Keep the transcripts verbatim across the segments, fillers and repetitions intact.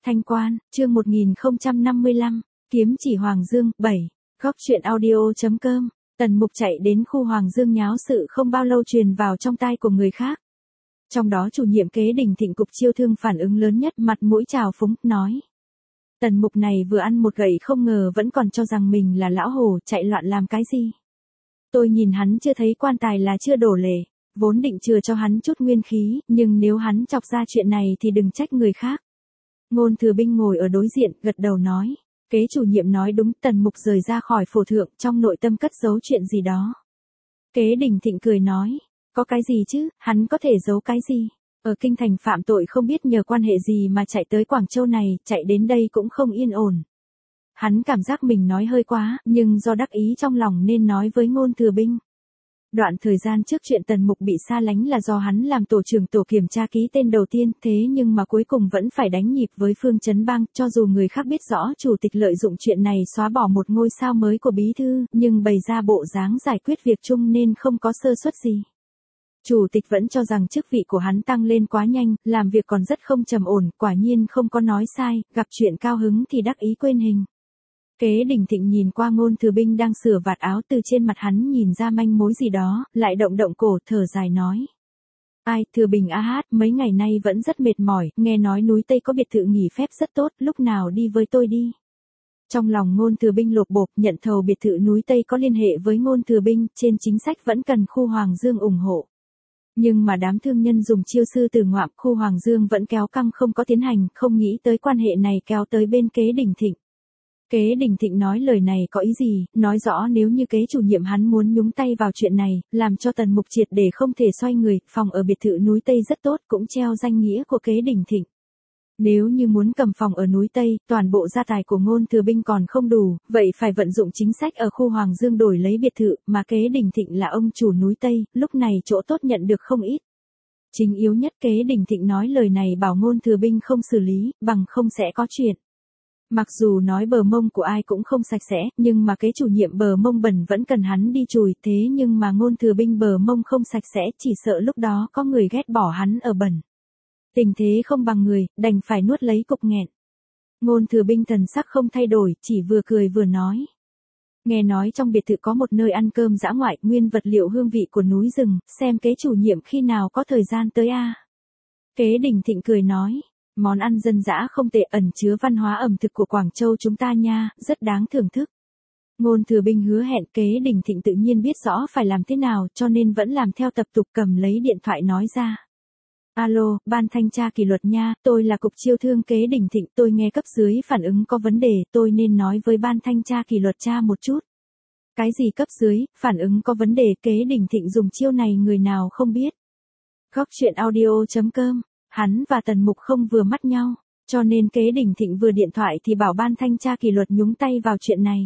Thanh Quan, chương một nghìn không trăm năm mươi lăm, kiếm chỉ Hoàng Dương, bảy, góc truyện audio.com, Tần Mục chạy đến khu Hoàng Dương nháo sự không bao lâu truyền vào trong tai của người khác. Trong đó chủ nhiệm kế Đình Thịnh cục chiêu thương phản ứng lớn nhất, mặt mũi trào phúng, nói. Tần Mục này vừa ăn một gậy không ngờ vẫn còn cho rằng mình là lão hổ, chạy loạn làm cái gì. Tôi nhìn hắn chưa thấy quan tài là chưa đổ lệ, vốn định chừa cho hắn chút nguyên khí, nhưng nếu hắn chọc ra chuyện này thì đừng trách người khác. Ngôn Thừa Binh ngồi ở đối diện, gật đầu nói. Kế chủ nhiệm nói đúng, Tần Mục rời ra khỏi phổ thượng, trong nội tâm cất giấu chuyện gì đó. Kế Đình Thịnh cười nói. Có cái gì chứ, hắn có thể giấu cái gì? Ở kinh thành phạm tội không biết nhờ quan hệ gì mà chạy tới Quảng Châu này, chạy đến đây cũng không yên ổn. Hắn cảm giác mình nói hơi quá, nhưng do đắc ý trong lòng nên nói với Ngôn Thừa Binh. Đoạn thời gian trước chuyện Tần Mục bị xa lánh là do hắn làm tổ trưởng tổ kiểm tra ký tên đầu tiên, thế nhưng mà cuối cùng vẫn phải đánh nhịp với Phương Chấn Bang, cho dù người khác biết rõ chủ tịch lợi dụng chuyện này xóa bỏ một ngôi sao mới của bí thư, nhưng bày ra bộ dáng giải quyết việc chung nên không có sơ suất gì. Chủ tịch vẫn cho rằng chức vị của hắn tăng lên quá nhanh, làm việc còn rất không trầm ổn, quả nhiên không có nói sai, gặp chuyện cao hứng thì đắc ý quên hình. Kế Đình Thịnh nhìn qua Ngôn Thừa Binh đang sửa vạt áo, từ trên mặt hắn nhìn ra manh mối gì đó, lại động động cổ, thở dài nói. Ai, Thừa Bình a hát, mấy ngày nay vẫn rất mệt mỏi, nghe nói núi Tây có biệt thự nghỉ phép rất tốt, lúc nào đi với tôi đi. Trong lòng Ngôn Thừa Binh lột bột, nhận thầu biệt thự núi Tây có liên hệ với Ngôn Thừa Binh, trên chính sách vẫn cần khu Hoàng Dương ủng hộ. Nhưng mà đám thương nhân dùng chiêu sư từ ngoạm, khu Hoàng Dương vẫn kéo căng không có tiến hành, không nghĩ tới quan hệ này kéo tới bên Kế Đình Thịnh. Kế Đình Thịnh nói lời này có ý gì, nói rõ nếu như kế chủ nhiệm hắn muốn nhúng tay vào chuyện này, làm cho Tần Mục triệt để không thể xoay người, phòng ở biệt thự núi Tây rất tốt, cũng treo danh nghĩa của Kế Đình Thịnh. Nếu như muốn cầm phòng ở núi Tây, toàn bộ gia tài của Ngôn Thừa Binh còn không đủ, vậy phải vận dụng chính sách ở khu Hoàng Dương đổi lấy biệt thự, mà Kế Đình Thịnh là ông chủ núi Tây, lúc này chỗ tốt nhận được không ít. Chính yếu nhất Kế Đình Thịnh nói lời này bảo Ngôn Thừa Binh không xử lý, bằng không sẽ có chuyện. Mặc dù nói bờ mông của ai cũng không sạch sẽ, nhưng mà kế chủ nhiệm bờ mông bẩn vẫn cần hắn đi chùi, thế nhưng mà Ngôn Thừa Binh bờ mông không sạch sẽ, chỉ sợ lúc đó có người ghét bỏ hắn ở bẩn. Tình thế không bằng người, đành phải nuốt lấy cục nghẹn. Ngôn Thừa Binh thần sắc không thay đổi, chỉ vừa cười vừa nói. Nghe nói trong biệt thự có một nơi ăn cơm dã ngoại, nguyên vật liệu hương vị của núi rừng, xem kế chủ nhiệm khi nào có thời gian tới a. Kế Đình Thịnh cười nói. Món ăn dân dã không tệ, ẩn chứa văn hóa ẩm thực của Quảng Châu chúng ta nha, rất đáng thưởng thức. Ngôn Thừa Binh hứa hẹn, Kế Đình Thịnh tự nhiên biết rõ phải làm thế nào, cho nên vẫn làm theo tập tục, cầm lấy điện thoại nói ra. Alo, ban thanh tra kỷ luật nha, tôi là cục chiêu thương Kế Đình Thịnh, tôi nghe cấp dưới phản ứng có vấn đề, tôi nên nói với ban thanh tra kỷ luật tra một chút. Cái gì cấp dưới, phản ứng có vấn đề, Kế Đình Thịnh dùng chiêu này người nào không biết. Góc truyện audio.com. Hắn và Tần Mục không vừa mắt nhau, cho nên Kế Đình Thịnh vừa điện thoại thì bảo ban thanh tra kỷ luật nhúng tay vào chuyện này.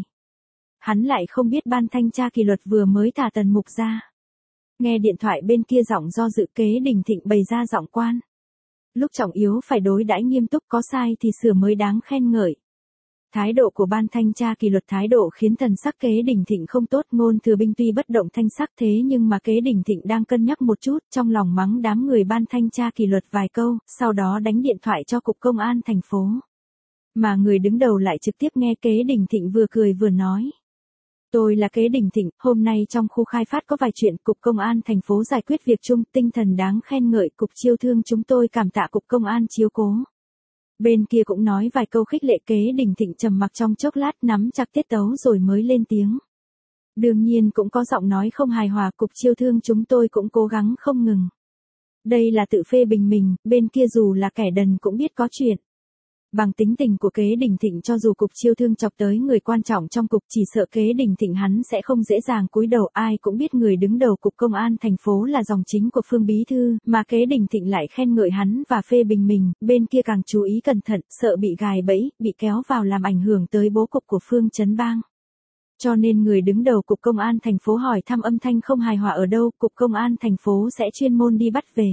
Hắn lại không biết ban thanh tra kỷ luật vừa mới thả Tần Mục ra. Nghe điện thoại bên kia giọng do dự, Kế Đình Thịnh bày ra giọng quan. Lúc trọng yếu phải đối đãi nghiêm túc, có sai thì sửa mới đáng khen ngợi. Thái độ của ban thanh tra kỷ luật thái độ khiến thần sắc Kế Đình Thịnh không tốt. Ngôn Thừa Binh tuy bất động thanh sắc thế nhưng mà Kế Đình Thịnh đang cân nhắc một chút, trong lòng mắng đám người ban thanh tra kỷ luật vài câu, sau đó đánh điện thoại cho cục công an thành phố. Mà người đứng đầu lại trực tiếp nghe Kế Đình Thịnh vừa cười vừa nói. Tôi là Kế Đình Thịnh, hôm nay trong khu khai phát có vài chuyện, cục công an thành phố giải quyết việc chung, tinh thần đáng khen ngợi, cục chiêu thương chúng tôi cảm tạ cục công an chiếu cố. Bên kia cũng nói vài câu khích lệ. Kế Đình Thịnh trầm mặc trong chốc lát, nắm chặt tiết tấu rồi mới lên tiếng. Đương nhiên cũng có giọng nói không hài hòa, cục chiêu thương chúng tôi cũng cố gắng không ngừng. Đây là tự phê bình mình, bên kia dù là kẻ đần cũng biết có chuyện. Bằng tính tình của Kế Đình Thịnh, cho dù cục chiêu thương chọc tới người quan trọng trong cục, chỉ sợ Kế Đình Thịnh hắn sẽ không dễ dàng cúi đầu. Ai cũng biết người đứng đầu cục công an thành phố là dòng chính của Phương Bí Thư, mà Kế Đình Thịnh lại khen ngợi hắn và phê bình mình, bên kia càng chú ý cẩn thận, sợ bị gài bẫy, bị kéo vào làm ảnh hưởng tới bố cục của Phương Chấn Bang. Cho nên người đứng đầu cục công an thành phố hỏi thăm âm thanh không hài hòa ở đâu, cục công an thành phố sẽ chuyên môn đi bắt về.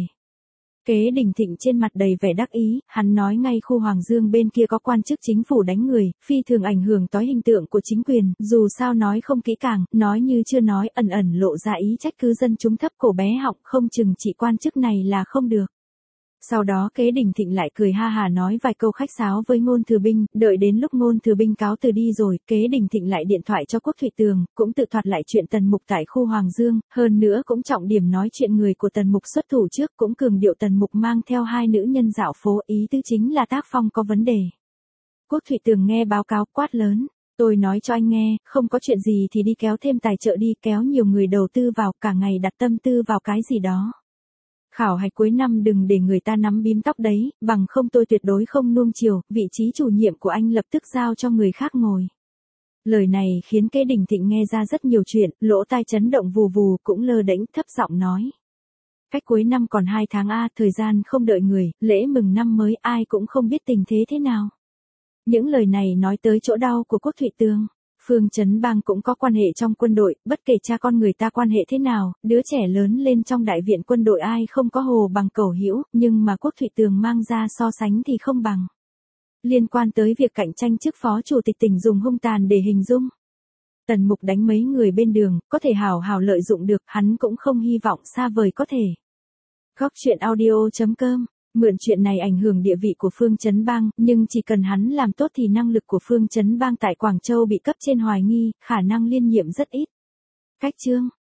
Kế Đình Thịnh trên mặt đầy vẻ đắc ý, hắn nói ngay khu Hoàng Dương bên kia có quan chức chính phủ đánh người, phi thường ảnh hưởng tới hình tượng của chính quyền, dù sao nói không kỹ càng, nói như chưa nói, ẩn ẩn lộ ra ý trách cứ dân chúng thấp cổ bé họng, không chừng chỉ quan chức này là không được. Sau đó Kế Đình Thịnh lại cười ha hà nói vài câu khách sáo với Ngôn Thừa Binh, đợi đến lúc Ngôn Thừa Binh cáo từ đi rồi, Kế Đình Thịnh lại điện thoại cho Quốc Thụy Tường, cũng tự thoạt lại chuyện Tần Mục tại khu Hoàng Dương, hơn nữa cũng trọng điểm nói chuyện người của Tần Mục xuất thủ trước, cũng cường điệu Tần Mục mang theo hai nữ nhân dạo phố, ý tứ chính là tác phong có vấn đề. Quốc Thụy Tường nghe báo cáo quát lớn. Tôi nói cho anh nghe, không có chuyện gì thì đi kéo thêm tài trợ đi, kéo nhiều người đầu tư vào, cả ngày đặt tâm tư vào cái gì đó. Khảo hạch cuối năm đừng để người ta nắm bím tóc đấy, bằng không tôi tuyệt đối không nuông chiều, vị trí chủ nhiệm của anh lập tức giao cho người khác ngồi. Lời này khiến Kế Đình Thịnh nghe ra rất nhiều chuyện, lỗ tai chấn động vù vù, cũng lơ đễnh thấp giọng nói. Cách cuối năm còn hai tháng a, thời gian không đợi người, lễ mừng năm mới ai cũng không biết tình thế thế nào. Những lời này nói tới chỗ đau của Quốc Thụy Tường. Phương Chấn Bang cũng có quan hệ trong quân đội, bất kể cha con người ta quan hệ thế nào, đứa trẻ lớn lên trong đại viện quân đội ai không có hồ bằng cẩu hữu, nhưng mà Quốc Thụy Tường mang ra so sánh thì không bằng. Liên quan tới việc cạnh tranh chức phó chủ tịch tỉnh dùng hung tàn để hình dung. Tần Mục đánh mấy người bên đường, có thể hào hào lợi dụng được, hắn cũng không hy vọng xa vời có thể. Góc truyện audio chấm com. Mượn chuyện này ảnh hưởng địa vị của Phương Chấn Bang, nhưng chỉ cần hắn làm tốt thì năng lực của Phương Chấn Bang tại Quảng Châu bị cấp trên hoài nghi, khả năng liên nhiệm rất ít. Cách chương